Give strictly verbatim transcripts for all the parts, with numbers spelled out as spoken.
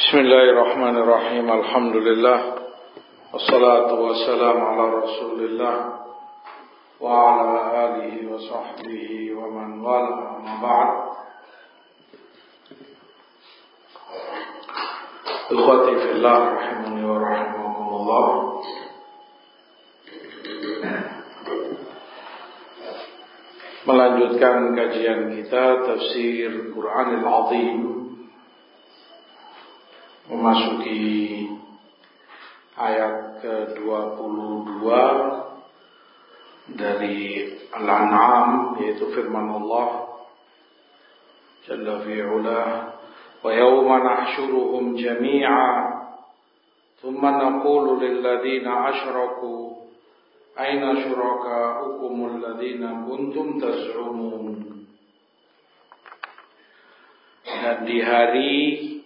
Bismillahirrahmanirrahim. Alhamdulillah. Wassalatu wassalamu ala Rasulillah wa ala alihi wa sahbihi wa man wala, amma ba'd. Ikhwati fillah rahimani wa rahimakumullah. Melanjutkan kajian kita tafsir Quranil Azim, memasuki ayat ke dua puluh dua dari Al-An'am, yaitu firman Allah Jalla fi'ula, wa yawma nahsyuruhum jami'a thumma naqulu lilladhina asyraku aina syuraka'ukum alladhina kuntum taz'umun. Dan di hari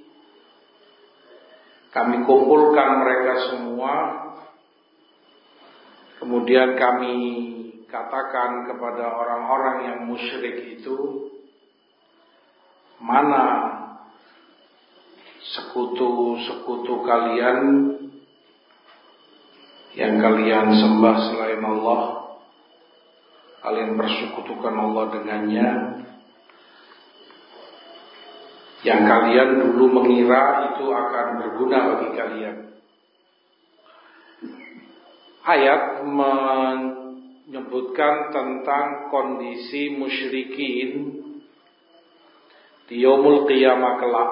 kami kumpulkan mereka semua, kemudian kami katakan kepada orang-orang yang musyrik itu, mana sekutu-sekutu kalian yang kalian sembah selain Allah, kalian persekutukan Allah dengannya, yang kalian dulu mengira itu akan berguna bagi kalian. Ayat menyebutkan tentang kondisi musyrikin di yaumul qiyamah kelak.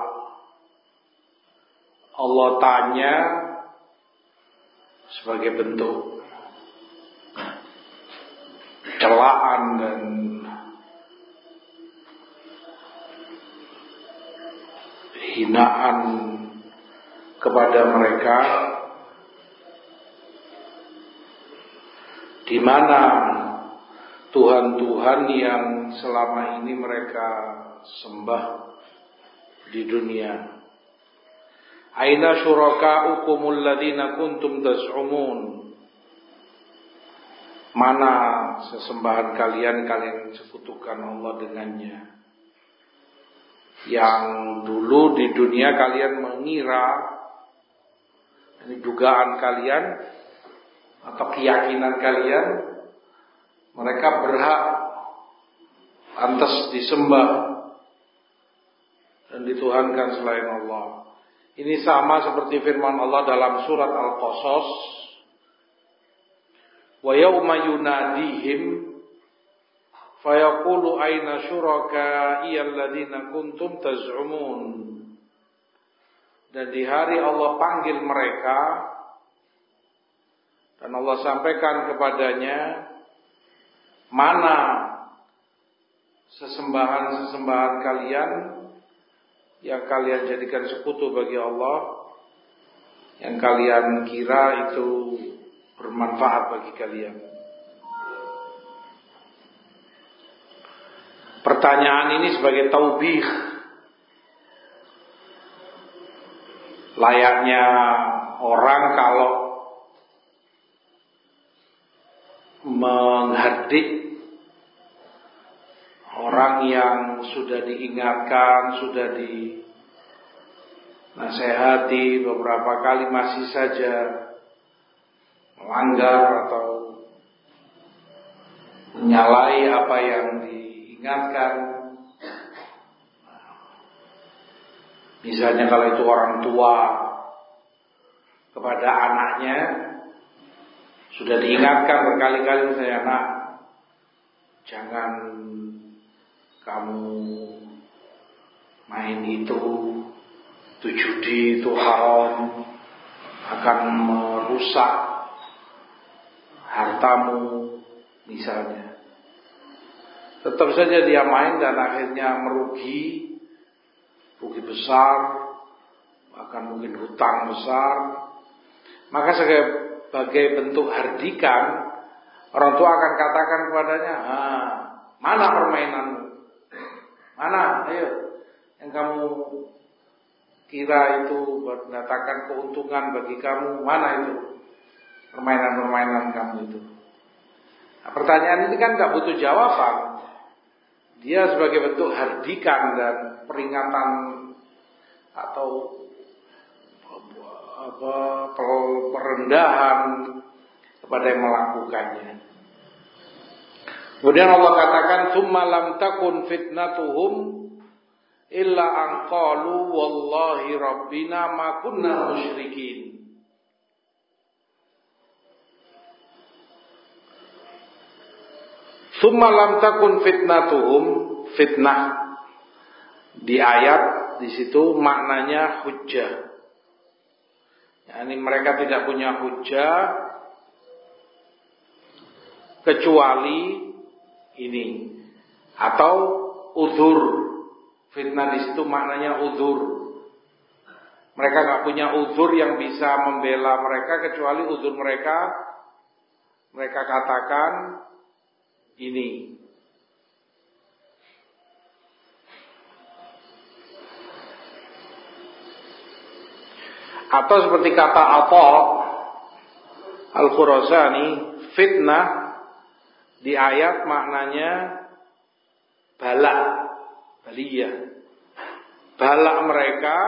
Allah tanya sebagai bentuk celaan dan hinaan kepada mereka, di mana Tuhan-Tuhan yang selama ini mereka sembah di dunia. Aina syuraka'ukumul ladzina kuntum taz'umun. Mana sesembahan kalian kalian sekutukan Allah dengannya, yang dulu di dunia kalian mengira, ini dugaan kalian atau keyakinan kalian, mereka berhak pantas disembah dan dituhankan selain Allah. Ini sama seperti firman Allah dalam surat Al-Qasas, wa yawma yunadihim fayaqulu aina syuraka'i alladzina kuntum taz'umun. Dan di hari Allah panggil mereka dan Allah sampaikan kepadanya, mana sesembahan-sesembahan kalian yang kalian jadikan sekutu bagi Allah, yang kalian kira itu bermanfaat bagi kalian. Pertanyaan ini sebagai taubih, layaknya orang kalau menghadik orang yang sudah diingatkan, sudah dinasehati beberapa kali masih saja melanggar atau menyalahi apa yang diingatkan. Misalnya kalau itu orang tua kepada anaknya, sudah diingatkan berkali-kali, misalnya, nak, jangan kamu main itu, itu judi, itu haram, akan merusak hartamu, misalnya. Tetap saja dia main dan akhirnya merugi, rugi besar, bahkan mungkin hutang besar. Maka sebagai bentuk hardikan, orang tua akan katakan kepadanya, ah, mana permainanmu? Mana, ayo, yang kamu kira itu mendatangkan keuntungan bagi kamu, mana itu permainan-permainan kamu itu? Nah, pertanyaan ini kan gak butuh jawaban. Dia sebagai bentuk hardikan dan peringatan atau apa perendahan kepada yang melakukannya. Kemudian Allah katakan, "Tsumma lam takun fitnatuhum illa an qalu wallahi rabbina ma kunna musyrikin." Tsumma lam takun fitnatuhum, fitnah di ayat di situ maknanya hujjah. Yani mereka tidak punya hujjah kecuali ini, atau uzur. Fitnah di situ maknanya uzur. Mereka nggak punya uzur yang bisa membela mereka kecuali uzur mereka. Mereka katakan ini. Atau seperti kata Atha Al-Khurasani, fitnah di ayat maknanya bala, baliyah. Bala mereka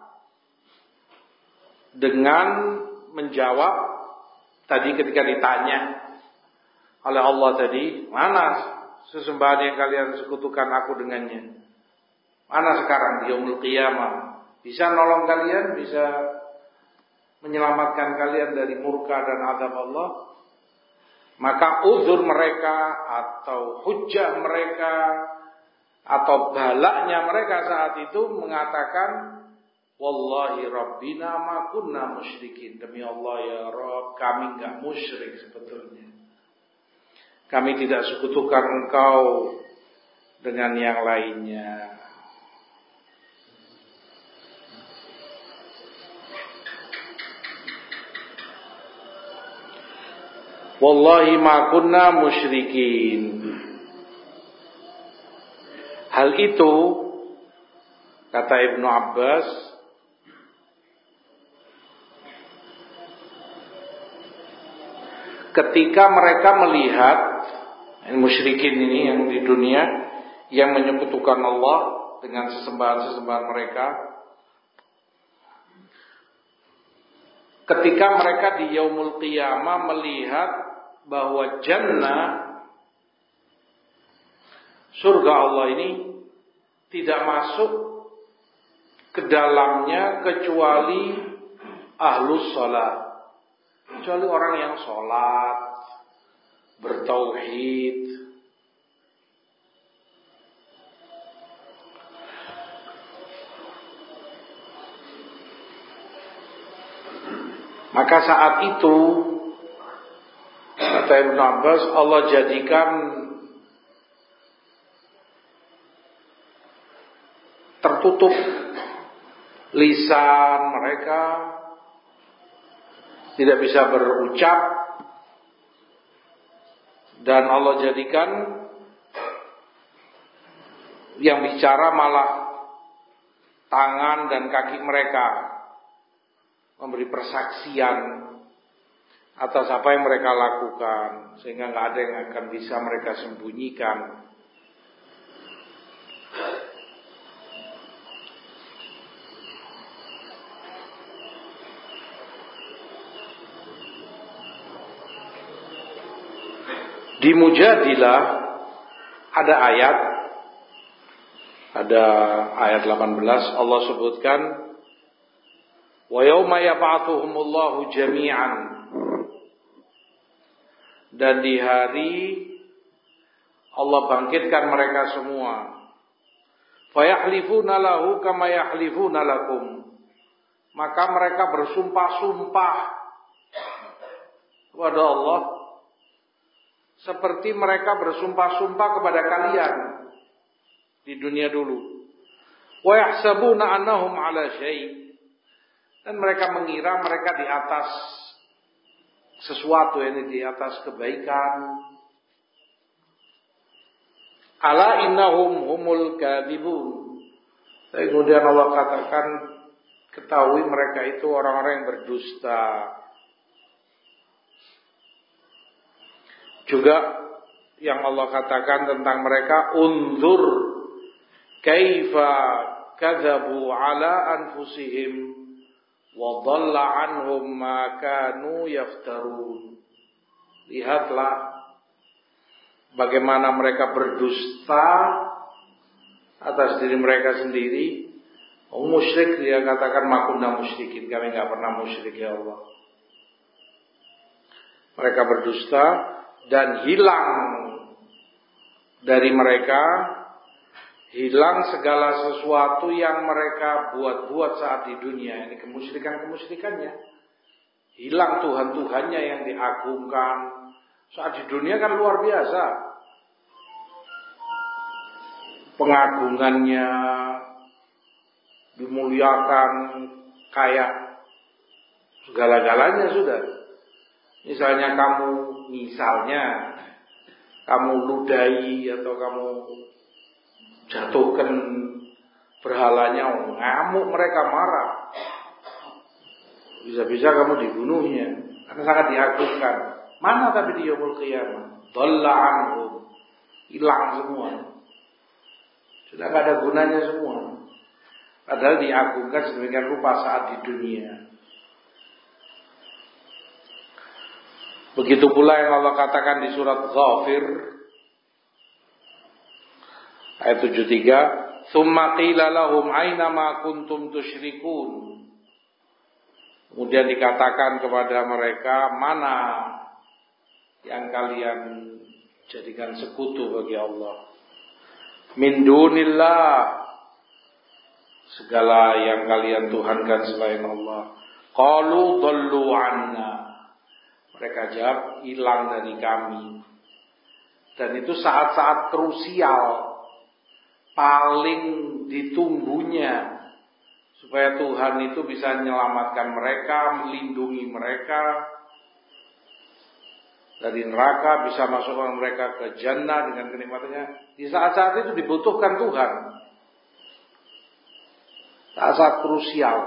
dengan menjawab tadi ketika ditanya oleh Allah tadi, mana sesembahan yang kalian sekutukan aku dengannya? Mana sekarang di yaumul qiyamah? Bisa nolong kalian, bisa menyelamatkan kalian dari murka dan azab Allah? Maka uzur mereka atau hujjah mereka atau balaknya mereka saat itu mengatakan, wallahi rabbina ma kunna musyrikin. Demi Allah ya Rabb, kami enggak musyrik sebetulnya. Kami tidak sekutukan engkau dengan yang lainnya. Wallahi ma kunna musyrikin. Hal itu, kata Ibnu Abbas, ketika mereka melihat musyrikin ini yang di dunia yang menyekutukan Allah dengan sesembahan-sesembahan mereka, ketika mereka di yaumul qiyamah melihat bahwa jannah, surga Allah ini tidak masuk ke dalamnya kecuali ahlus salat, kecuali orang yang salat, bertauhid. Maka saat itu kata Ibnu Abbas, Allah jadikan tertutup lisan mereka, tidak bisa berucap, dan Allah jadikan yang bicara malah tangan dan kaki mereka, memberi persaksian atas apa yang mereka lakukan, sehingga nggak ada yang akan bisa mereka sembunyikan. Di Mujadilah ada ayat, ada ayat delapan belas, Allah sebutkan, wa yauma yab'atsuhumullahu jami'an, dan di hari Allah bangkitkan mereka semua, fayahlifuna lahu kama yahlifuna lakum, maka mereka bersumpah-sumpah kepada Allah seperti mereka bersumpah-sumpah kepada kalian di dunia dulu. Wa yahsabuna annahum ala syai', dan mereka mengira mereka di atas sesuatu, ini di atas kebaikan. Ala innahum humul kadhibun. Kemudian Allah katakan, ketahui mereka itu orang-orang yang berdusta. Juga yang Allah katakan tentang mereka, unzur kaifa kadzabu ala anfusihim wa dhalla anhum ma kanu yaftarun. Lihatlah bagaimana mereka berdusta atas diri mereka sendiri. Oh, musyrik, dia katakan ma kunna musyrikin, kami enggak pernah musyrik ya Allah. Mereka berdusta dan hilang dari mereka, hilang segala sesuatu yang mereka buat-buat saat di dunia. Ini kemusyrikan-kemusyrikannya. Hilang Tuhan-Tuhannya yang diagungkan. Saat di dunia kan luar biasa. Pengagungannya dimuliakan kayak segala-galanya sudah. Misalnya kamu, misalnya kamu ludahi atau kamu jatuhkan berhalanya, ngamuk mereka, marah. Bisa-bisa kamu dibunuhnya karena sangat diagungkan. Mana tapi di yaumul qiyamah? Dhalla anhum, hilang semua. Sudah tidak ada gunanya semua. Padahal diagungkan sedemikian rupa saat di dunia. Begitu pula yang Allah katakan di surat Ghafir ayat tujuh puluh tiga, "Tsumma qila lahum aina ma kuntum tusyrikun." Kemudian dikatakan kepada mereka, mana yang kalian jadikan sekutu bagi Allah? Min dunillah, segala yang kalian tuhankan selain Allah. Qalu dhallu anna, mereka jawab, hilang dari kami. Dan itu saat-saat krusial, paling ditunggunya, supaya Tuhan itu bisa menyelamatkan mereka, melindungi mereka dari neraka, bisa masukkan mereka ke jannah dengan kenikmatannya. Di saat-saat itu dibutuhkan Tuhan. Saat-saat krusial.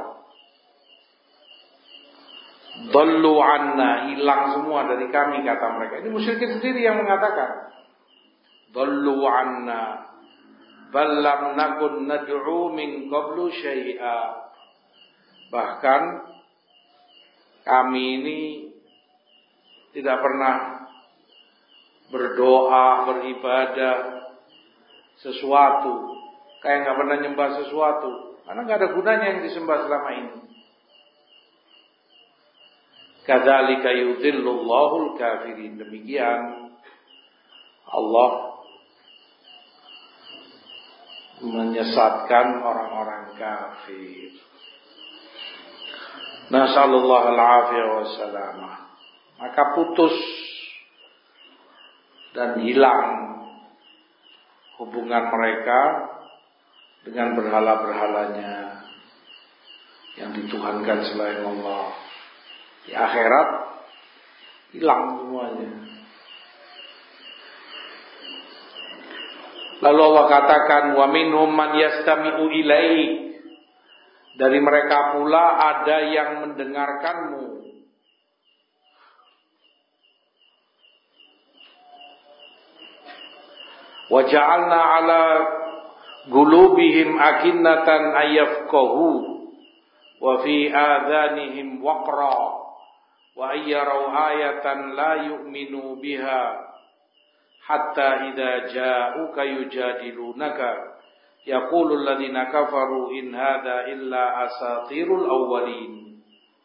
Dhallu anna, hilang semua dari kami, kata mereka. Ini musyrikin sendiri yang mengatakan. Dhallu anna, bal lam nakun nad'u min qablu syai'a. Bahkan kami ini tidak pernah berdoa, beribadah sesuatu, kayak nggak pernah nyembah sesuatu, karena nggak ada gunanya yang disembah selama ini. Kadzalika yudhillullahu al-kafirin. Demikian Allah menyesatkan orang-orang kafir. Nasallallahu al-afiyah wassalamah. Maka putus dan hilang hubungan mereka dengan berhala-berhalanya yang dituhankan selain Allah. Di akhirat hilang semuanya. Lalu Allah katakan, wa minhum man yastami'u ilaik, dari mereka pula ada yang mendengarkanmu. Wa ja'alna 'ala qulubihim akinnatan ayyafqahu wa fi adhanihim waqra wa ayyaraw ayatan la yu'minu biha hatta idza ja'uka yujadilunaka yaqulu alladhina kafaru in hadha illa asatirul awwalin.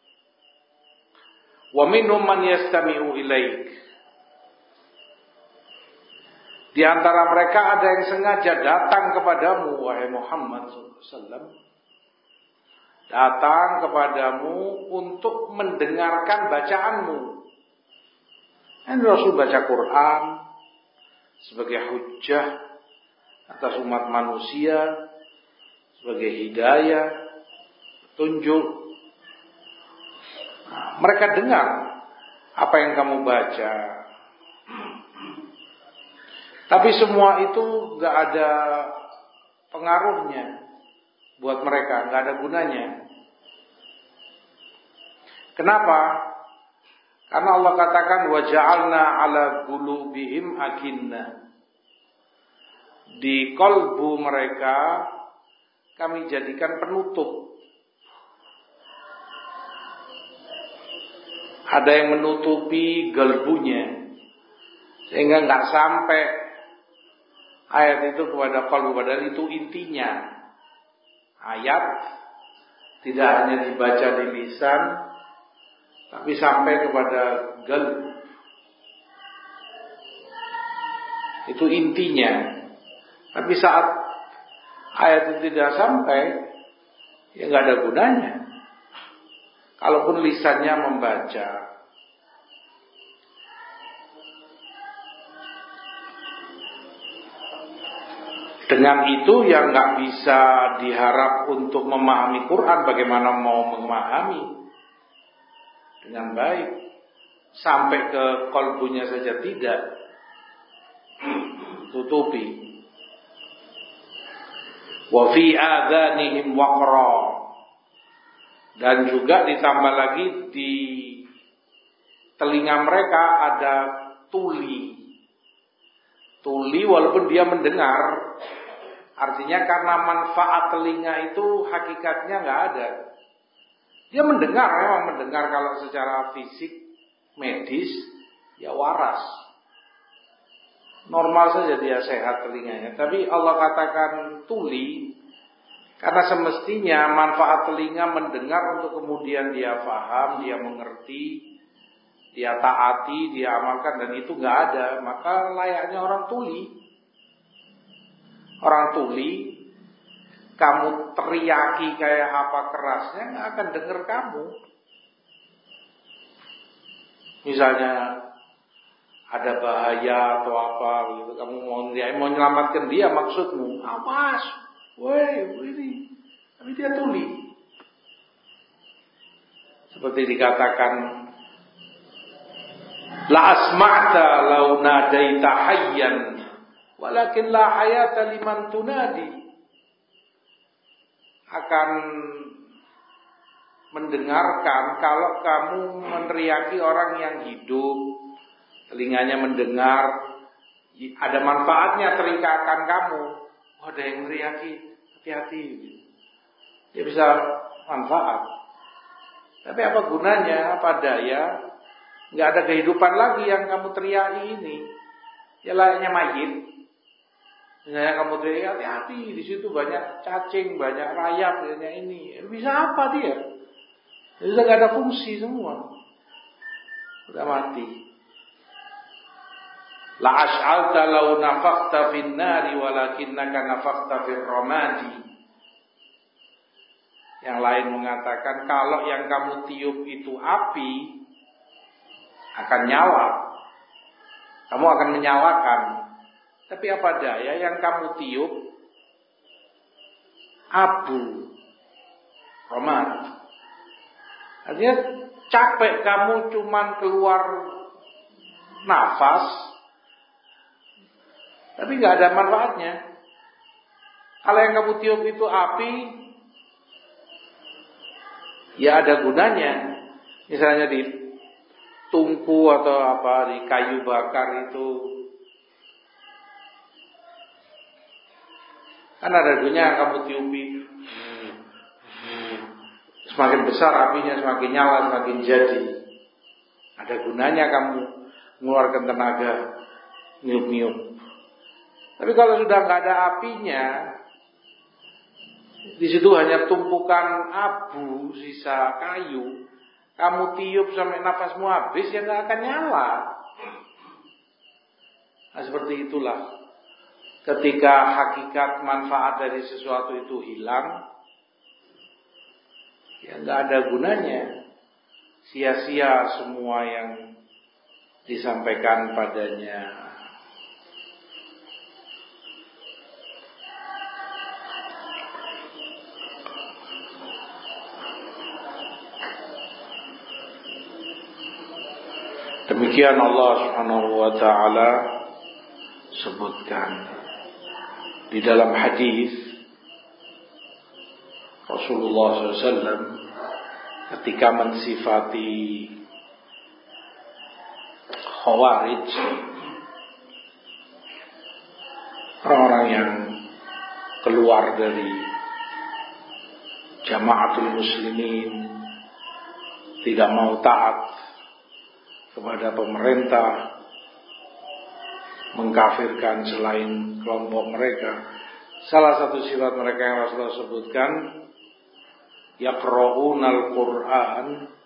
Wa minhum man yastami'u ilaik, di antara mereka ada yang sengaja datang kepadamu, wahai Muhammad sallallahu alaihi wasallam, datang kepadamu untuk mendengarkan bacaanmu. Dan Rasul baca Quran sebagai hujjah atas umat manusia, sebagai hidayah, petunjuk. Nah, mereka dengar apa yang kamu baca. Tapi semua itu gak ada pengaruhnya buat mereka, gak ada gunanya. Kenapa? Karena Allah katakan wa ja'alna 'ala qulubihim akinnah. Di kalbu mereka kami jadikan penutup. ada yang menutupi gelbunya sehingga nggak sampai ayat itu kepada qalbu, padahal itu intinya. Ayat tidak hanya dibaca di lisan, tapi sampai kepada qalb. Itu intinya. Tapi saat ayat itu tidak sampai, ya nggak ada gunanya. Kalaupun lisannya membaca. Dengan itu yang nggak bisa diharap untuk memahami Quran, bagaimana mau memahami dengan baik sampai ke qalbunya saja tidak, tutupi. Wa fi adhanihim waqra, dan juga ditambah lagi di telinga mereka ada tuli. Tuli walaupun dia mendengar, artinya karena manfaat telinga itu hakikatnya nggak ada. Dia mendengar, memang mendengar kalau secara fisik medis ya waras, normal saja dia sehat telinganya. Tapi Allah katakan tuli karena semestinya manfaat telinga mendengar untuk kemudian dia paham, dia mengerti, dia taati, dia amalkan, dan itu nggak ada. Maka layaknya orang tuli. Orang tuli, kamu teriaki kayak apa kerasnya, nggak akan dengar kamu. Misalnya ada bahaya atau apa gitu, kamu mau dia mau menyelamatkan dia, maksudmu awas, woi ini, tapi dia tuli. Seperti dikatakan, la asma'ta law nadaita hayyan walakin la hayata liman tunadi. Akan mendengarkan kalau kamu meneriaki orang yang hidup, telinganya mendengar, ada manfaatnya teriakan kamu. Oh, ada yang meneriaki, hati-hati, dia bisa manfaat. Tapi apa gunanya, apa daya? Nggak ada kehidupan lagi yang kamu teriaki ini. Ya layaknya mayit. Misalnya kamu teriak, hati-hati, di situ banyak cacing, banyak rayap, banyak ini. Bisa apa dia? Bisa nggak ada fungsi semua. Sudah mati. La ash'alta law nafaqta fin nari walakinnaka nafaqta fir ramadi. Yang lain mengatakan kalau yang kamu tiup itu api, akan nyala. Kamu akan menyalakan. Tapi apa daya yang kamu tiup abu, ramad. Artinya capek kamu cuman keluar nafas, tapi nggak ada manfaatnya. Kalau yang kamu tiup itu api, ya ada gunanya. Misalnya di tungku atau apa, di kayu bakar itu, kan ada gunanya kamu tiupi. Semakin besar apinya, semakin nyala, semakin jadi. Ada gunanya kamu mengeluarkan tenaga niup-niup. Tapi kalau sudah nggak ada apinya, di situ hanya tumpukan abu, sisa kayu. Kamu tiup sampai nafasmu habis, ya nggak akan nyala. Nah, seperti itulah. Ketika hakikat manfaat dari sesuatu itu hilang, ya nggak ada gunanya. Sia-sia semua yang disampaikan padanya. Demikian Allah Subhanahu wa taala sebutkan di dalam hadis Rasulullah shallallahu alaihi wasallam ketika mensifati Khawarij, orang-orang yang keluar dari jamaatul muslimin, tidak mau taat kepada pemerintah, mengkafirkan selain kelompok mereka. Salah satu sifat mereka yang Rasulullah sebutkan, yaqra'unal Qur'an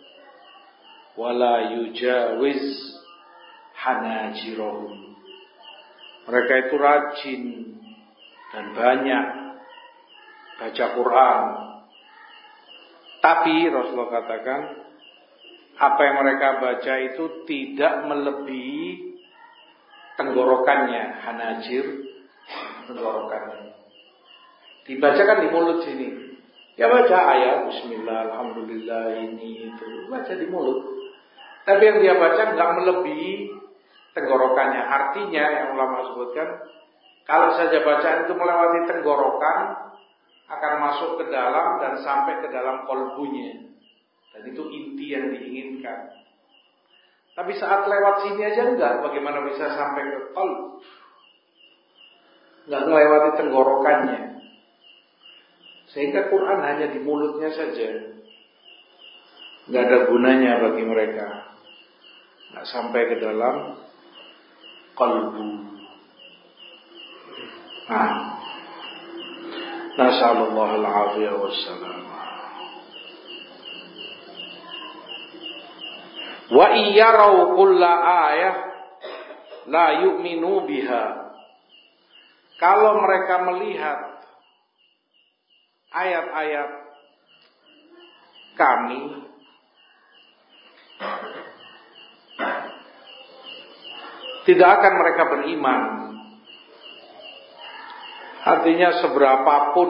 wala yujawiz hanajirahum. Mereka itu rajin dan banyak baca Quran. Tapi Rasulullah katakan, apa yang mereka baca itu tidak melebihi tenggorokannya, hanajir, tenggorokannya. Dibacakan di mulut sini. Ya baca ayat bismillah, alhamdulillah, ini itu, baca di mulut. Tapi yang dia baca enggak melebihi tenggorokannya. Artinya yang ulama sebutkan, kalau saja bacaan itu melewati tenggorokan, akan masuk ke dalam dan sampai ke dalam kolbunya. Dan itu inti yang diinginkan. Tapi saat lewat sini aja enggak, bagaimana bisa sampai ke kolbu? Enggak melewati tenggorokannya. Sehingga Quran hanya di mulutnya saja, enggak ada gunanya bagi mereka, enggak sampai ke dalam qalbu. Nah, nasallallahu al-afiyah wassalam. Wa iyarau kulla ayah la yu'minu biha. Kalau mereka melihat ayat-ayat kami, tidak akan mereka beriman. Artinya seberapapun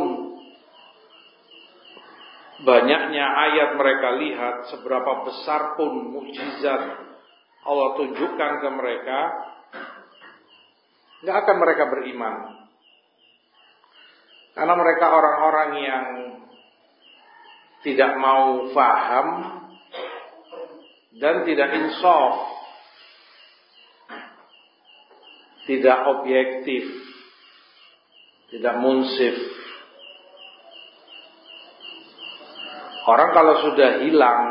banyaknya ayat mereka lihat, seberapa besar pun mukjizat Allah tunjukkan ke mereka, tidak akan mereka beriman. Karena mereka orang-orang yang tidak mau faham dan tidak insaf, tidak objektif, tidak munsif. Orang kalau sudah hilang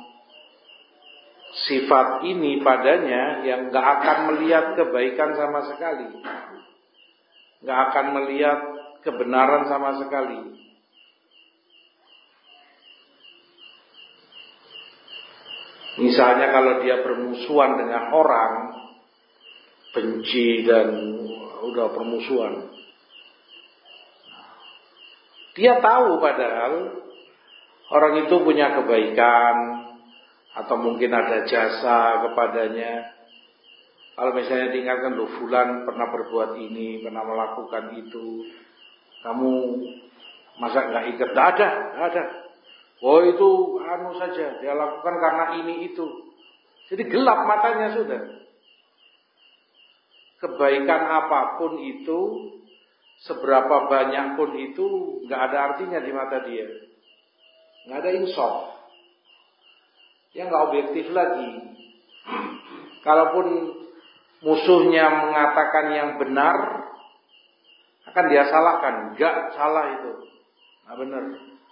sifat ini padanya, yang gak akan melihat kebaikan sama sekali, gak akan melihat kebenaran sama sekali. Misalnya kalau dia bermusuhan dengan orang, benci dan udah permusuhan, dia tahu padahal orang itu punya kebaikan atau mungkin ada jasa kepadanya. Kalau misalnya diingatkan, loh fulan pernah berbuat ini, pernah melakukan itu, kamu masa nggak ingat? Nggak ada, nggak ada. Oh itu anu saja, dia lakukan karena ini itu. Jadi gelap matanya sudah. Kebaikan apapun itu, seberapa banyak pun itu, nggak ada artinya di mata dia. Nggak ada insaf. Dia nggak objektif lagi. Kalaupun musuhnya mengatakan yang benar, akan dia salahkan. Nggak salah itu, nggak benar.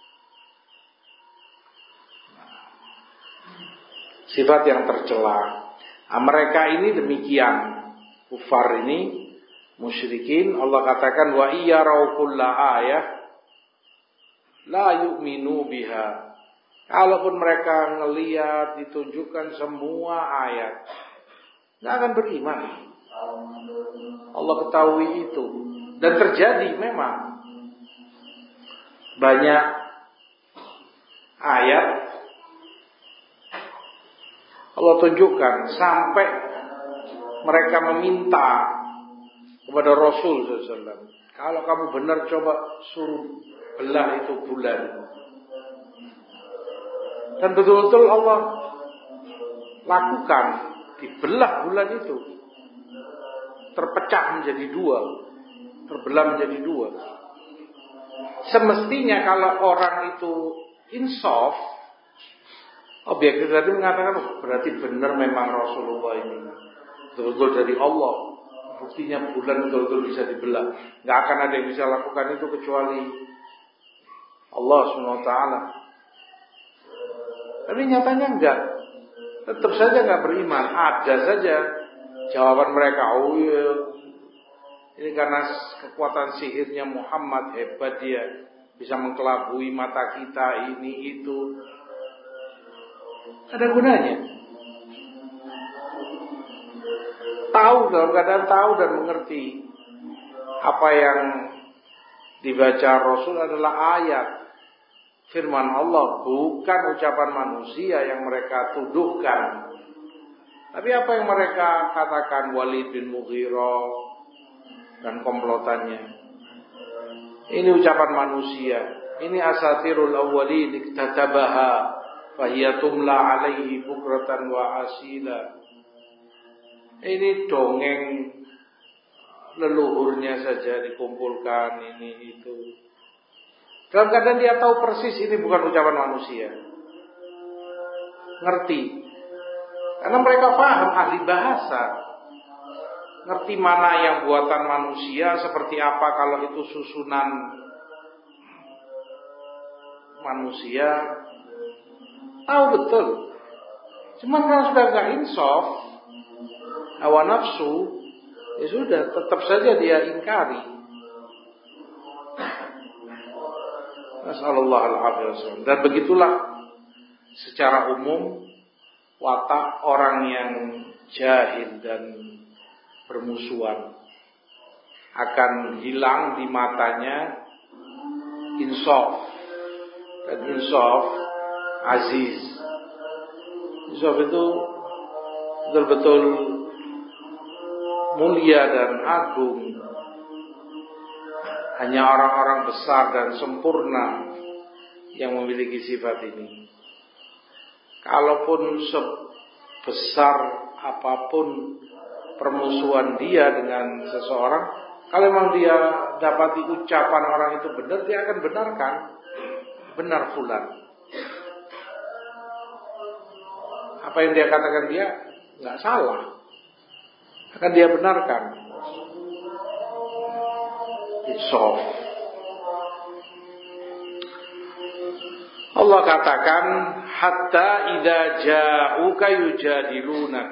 Sifat yang tercela. Nah, mereka ini demikian, kufar ini, musyrikin. Allah katakan, wa iyarau kulla ayah la yu'minu biha. Kalaupun mereka ngelihat ditunjukkan semua ayat, nggak akan beriman. Allah ketahui itu, dan terjadi memang banyak ayat Allah tunjukkan sampai mereka meminta kepada Rasul sallallahu alaihi wasallam, kalau kamu benar coba suruh belah itu bulan. Dan betul-betul Allah lakukan, dibelah bulan itu, terpecah menjadi dua, terbelah menjadi dua. Semestinya kalau orang itu insaf, objektif tadi mengatakan, oh, berarti benar memang Rasulullah ini betul-betul dari Allah. Buktinya bulan betul-betul bisa dibelah. Gak akan ada yang bisa lakukan itu kecuali Allah subhanahu wa taala. Tapi nyatanya enggak. tetap saja nggak beriman. Ada saja jawaban mereka, oh iya, ini karena kekuatan sihirnya Muhammad, hebat dia, bisa mengkelabui mata kita, ini itu. Ada gunanya. Tahu, dalam keadaan tahu dan mengerti apa yang dibaca Rasul adalah ayat firman Allah, bukan ucapan manusia yang mereka tuduhkan. Tapi apa yang mereka katakan, Walid bin Mughirah dan komplotannya, ini ucapan manusia, ini asatirul awwalin iktatabaha fahiya tumla alaihi bukratan wa asila. Ini dongeng leluhurnya saja dikumpulkan, ini itu. Dalam keadaan dia tahu persis ini bukan ucapan manusia. Ngerti. Karena mereka paham, ahli bahasa. Ngerti mana yang buatan manusia, seperti apa kalau itu susunan manusia. Tahu betul. Cuman kalau sudah gak insaf, hawa nafsu, ya sudah, tetap saja dia ingkari. Nasallallahu alaihi wasallam. Dan begitulah secara umum watak orang yang jahil dan bermusuhan. Akan hilang di matanya insaf. Dan insaf aziz. Insaf itu betul-betul mulia dan agung. Hanya orang-orang besar dan sempurna yang memiliki sifat ini. Kalaupun sebesar apapun permusuhan dia dengan seseorang, kalau memang dia dapati ucapan orang itu benar, dia akan benarkan. Benar fulan. Apa yang dia katakan dia nggak salah, akan dia benarkan. Insaf. Allah katakan, hatta idza ja'uka yujadilunak.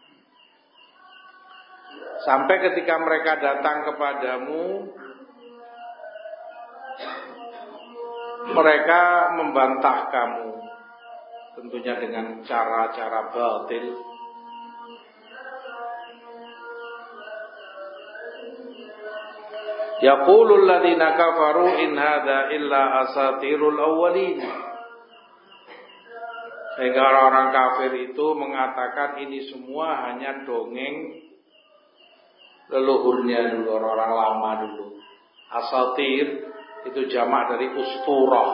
Sampai ketika mereka datang kepadamu, mereka membantah kamu, tentunya dengan cara-cara batil. Yaqulul ladzina kafaru in hadza illa asatirul awwalin. Sehingga orang-orang kafir itu mengatakan ini semua hanya dongeng leluhurnya dulu, orang-orang lama dulu. Asatir itu jamak dari usturah.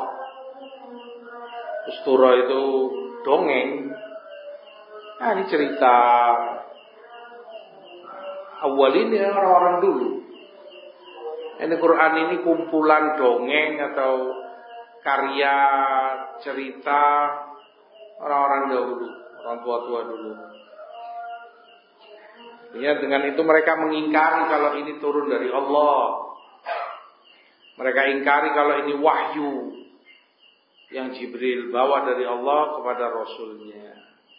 Usturah itu dongeng. Nah, ini cerita awalin ya, orang-orang dulu. Ini Quran ini kumpulan dongeng atau karya cerita orang-orang dahulu, orang tua-tua dulu. Ya, dengan itu mereka mengingkari kalau ini turun dari Allah. Mereka ingkari kalau ini wahyu yang Jibril bawa dari Allah kepada Rasulnya.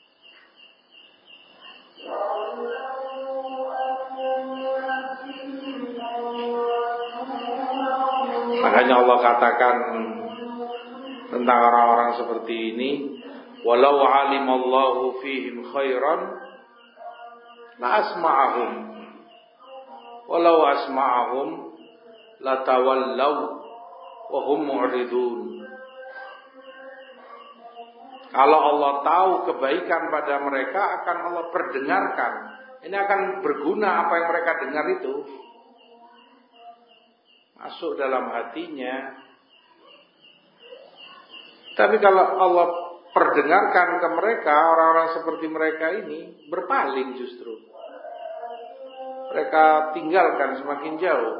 Makanya Allah katakan tentang orang-orang seperti ini, walau alimallahu fihim khairan la asma'ahum walau asma'ahum la tawallaw wa hum mu'ridun. Kalau Allah tahu kebaikan pada mereka, akan Allah perdengarkan. Ini akan berguna apa yang mereka dengar itu, masuk dalam hatinya. Tapi kalau Allah perdengarkan ke mereka, orang-orang seperti mereka ini berpaling justru. Mereka tinggalkan semakin jauh.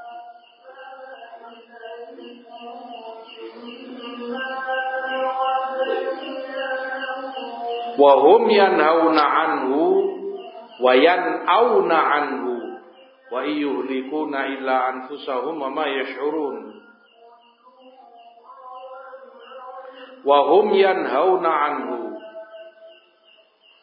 Wa hum yanhauna anhu wa yan'auna anhu wa yuhlikuna illa anfusahum wa ma yash'urun. Wa hum yanhauna anhu.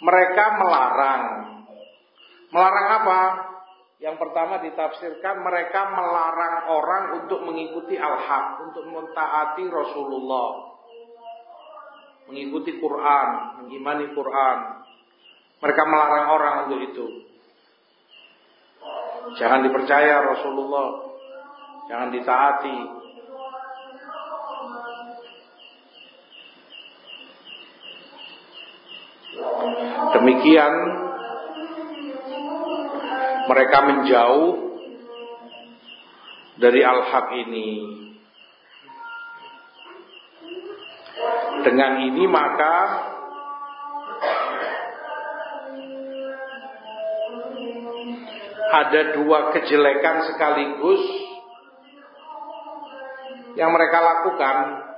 mereka melarang. Melarang apa? Yang pertama ditafsirkan mereka melarang orang untuk mengikuti al-haq, untuk mentaati Rasulullah, mengikuti Quran, mengimani Quran. Mereka melarang orang untuk itu. Jangan dipercaya Rasulullah, jangan ditaati. Demikian mereka menjauh dari al-haq ini. Dengan ini maka ada dua kejelekan sekaligus yang mereka lakukan.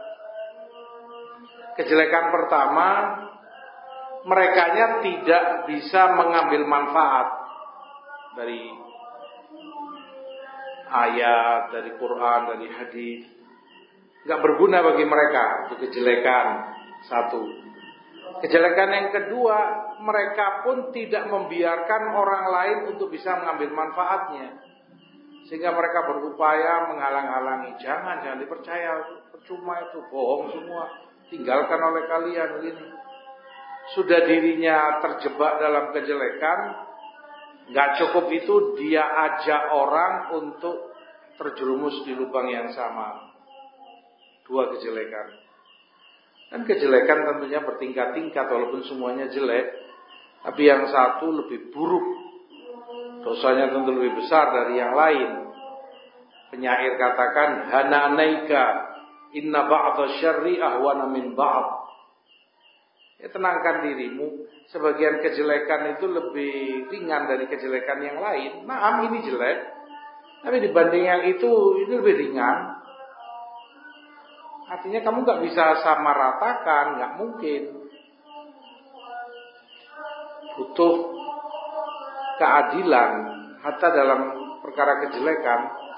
Kejelekan pertama, merekanya tidak bisa mengambil manfaat dari ayat, dari Quran, dari hadis. Gak berguna bagi mereka. Itu kejelekan satu. Kejelekan yang kedua, mereka pun tidak membiarkan orang lain untuk bisa mengambil manfaatnya, sehingga mereka berupaya menghalang-halangi. Jangan, jangan dipercaya, percuma itu, bohong semua, tinggalkan oleh kalian begini. Sudah dirinya terjebak dalam kejelekan, gak cukup itu, dia ajak orang untuk terjerumus di lubang yang sama. Dua kejelekan. Dan kejelekan tentunya bertingkat-tingkat, walaupun semuanya jelek, tapi yang satu lebih buruk, dosanya tentu lebih besar dari yang lain. Penyair katakan, hananaika inna ba'dha syarri ahwana min ba'd. Ya, tenangkan dirimu, sebagian kejelekan itu lebih ringan dari kejelekan yang lain. Naam, ini jelek, tapi dibanding yang itu, ini lebih ringan. Artinya kamu gak bisa samaratakan, gak mungkin. Butuh keadilan, hatta dalam perkara kejelekan.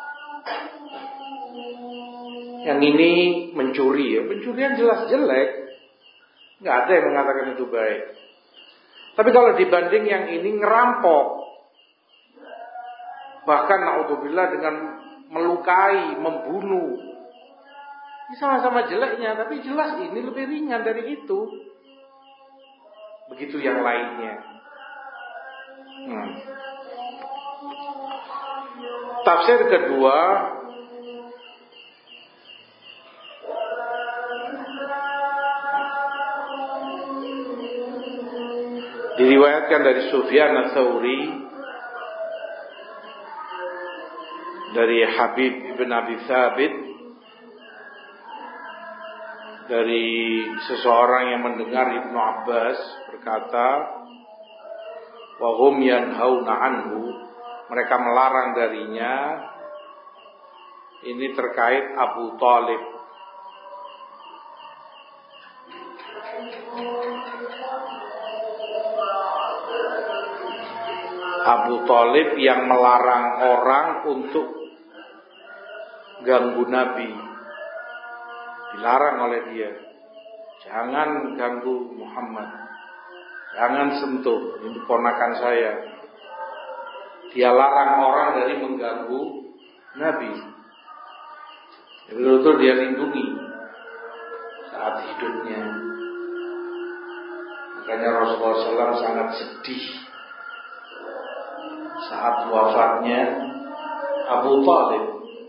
Yang ini mencuri, ya pencurian jelas jelek, gak ada yang mengatakan itu baik. Tapi kalau dibanding yang ini ngerampok, bahkan naudzubillah dengan melukai, membunuh, ini sama-sama jeleknya, tapi jelas ini lebih ringan dari itu. Begitu yang lainnya. Hmm. Tafsir kedua, diriwayatkan dari Sufyan Ats-Tsauri, dari Habib ibn Abi Thabit, dari seseorang yang mendengar Ibnu Abbas berkata, wa hum yanhauna anhu, mereka melarang darinya. Ini terkait Abu Thalib. Abu Thalib yang melarang orang untuk ganggu Nabi. Dilarang oleh dia, jangan ganggu Muhammad, jangan sentuh, ini ponakan saya. Dia larang orang dari mengganggu Nabi. Betul-betul dia lindungi saat hidupnya. Makanya Rasulullah shallallahu alaihi wasallam sangat sedih saat wafatnya Abu Thalib.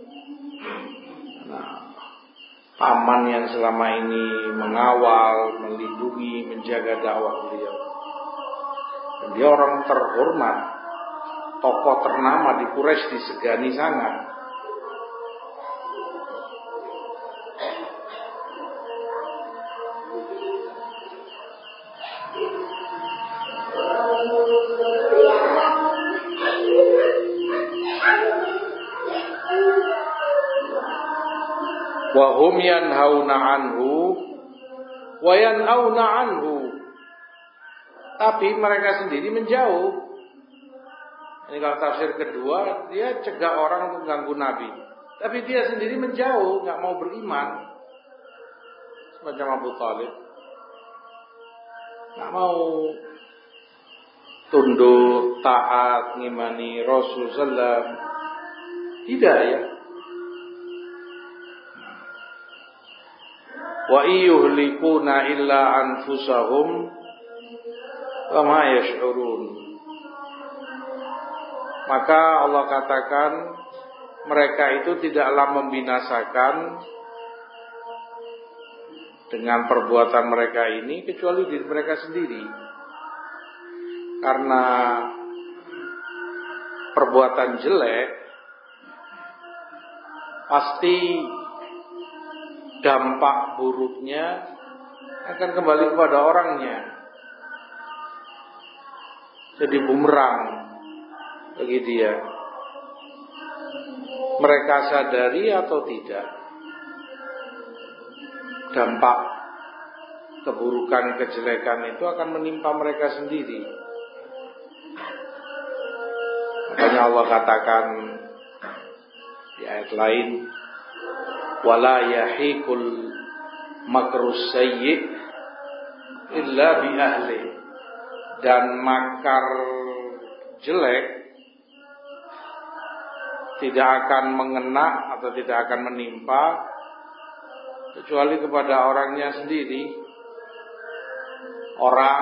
Paman yang selama ini mengawal, melindungi, menjaga dakwah beliau. Dan dia orang terhormat, tokoh ternama di Quraisy, disegani sangat. Wa hum yanhauna anhu wa yan'auna anhu. Tapi mereka sendiri menjauh. Ini kalau tafsir kedua, dia cegah orang untuk ganggu Nabi, tapi dia sendiri menjauh, gak mau beriman. Semacam Abu Thalib, gak mau tunduk, taat, ngimani Rasul sallam. Tidak ya. Wa iyuhlikuna illa anfusahum wa ma yash'urun. Maka Allah katakan mereka itu tidaklah membinasakan dengan perbuatan mereka ini kecuali diri mereka sendiri. Karena perbuatan jelek pasti dampak buruknya akan kembali kepada orangnya. Jadi bumerang bagi dia. Mereka sadari atau tidak, dampak keburukan, kejelekan itu akan menimpa mereka sendiri. Makanya Allah katakan di ayat lain, wala yahiqul makrus sayyi illa bi ahli. Dan makar jelek tidak akan mengena atau tidak akan menimpa kecuali kepada orangnya sendiri. Orang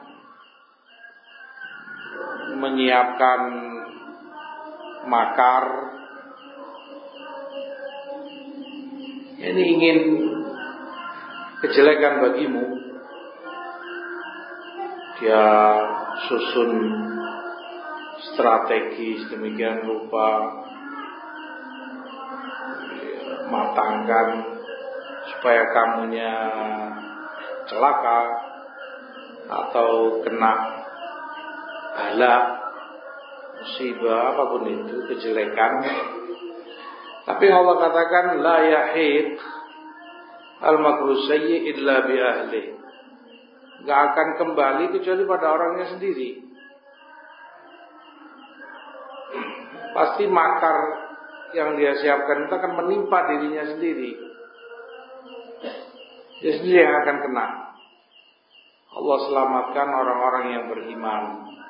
menyiapkan makar, ini ingin kejelekan bagimu, dia susun strategi sedemikian rupa, matangkan supaya kamunya celaka atau kena bala, musibah, apapun itu, kejelekan. Tapi Allah katakan la yahiq al-makru sayyi illa bi ahli. Gak akan kembali kecuali pada orangnya sendiri. Pasti makar yang dia siapkan itu akan menimpa dirinya sendiri. Dia sendiri yang akan kena. Allah selamatkan orang-orang yang beriman.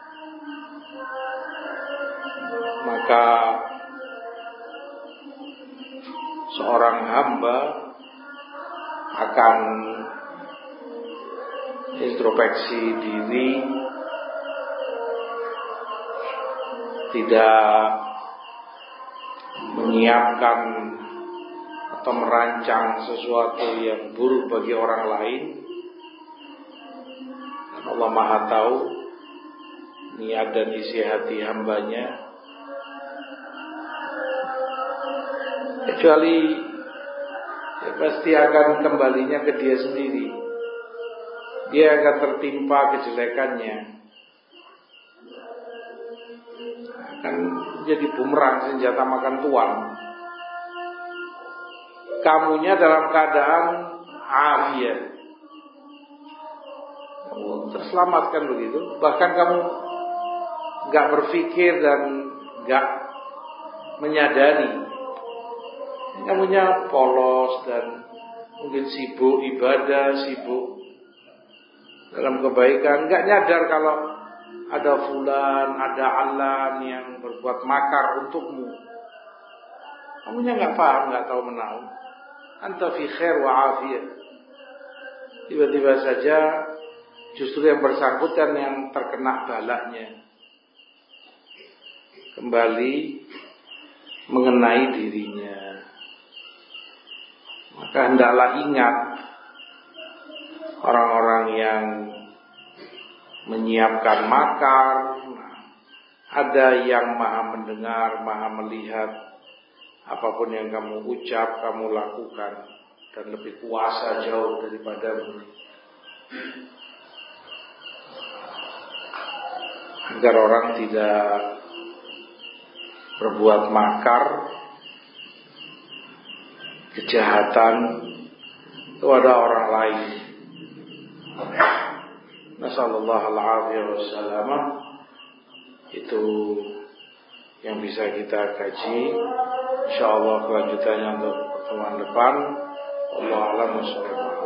Maka seorang hamba akan introspeksi diri, tidak menyiapkan atau merancang sesuatu yang buruk bagi orang lain. Dan Allah Maha tahu niat dan isi hati hambanya. Kecuali ya pasti akan kembalinya ke dia sendiri. Dia akan tertimpa kejelekannya, akan jadi bumerang, senjata makan tuan. Kamunya dalam keadaan afiat, kamu terselamatkan begitu. Bahkan kamu gak berpikir dan gak menyadari, kamunya polos dan mungkin sibuk ibadah, sibuk dalam kebaikan, gak nyadar kalau ada fulan, ada alan yang berbuat makar untukmu. Kamunya gak paham, gak tahu menahu. Anta fi khair wa afiyah. Tiba-tiba saja justru yang bersangkutan yang terkena balanya kembali mengenai dirinya. Maka hendaklah ingat orang-orang yang menyiapkan makar. Nah, ada yang maha mendengar, maha melihat apapun yang kamu ucap, kamu lakukan, dan lebih kuasa jauh daripadamu. Agar orang tidak berbuat makar, kejahatan kepada orang lain. Nasallallahu alaihi wasallam. Itu yang bisa kita kaji. Insyaallah kelanjutannya untuk pertemuan depan. Wallahu a'lam bishawab.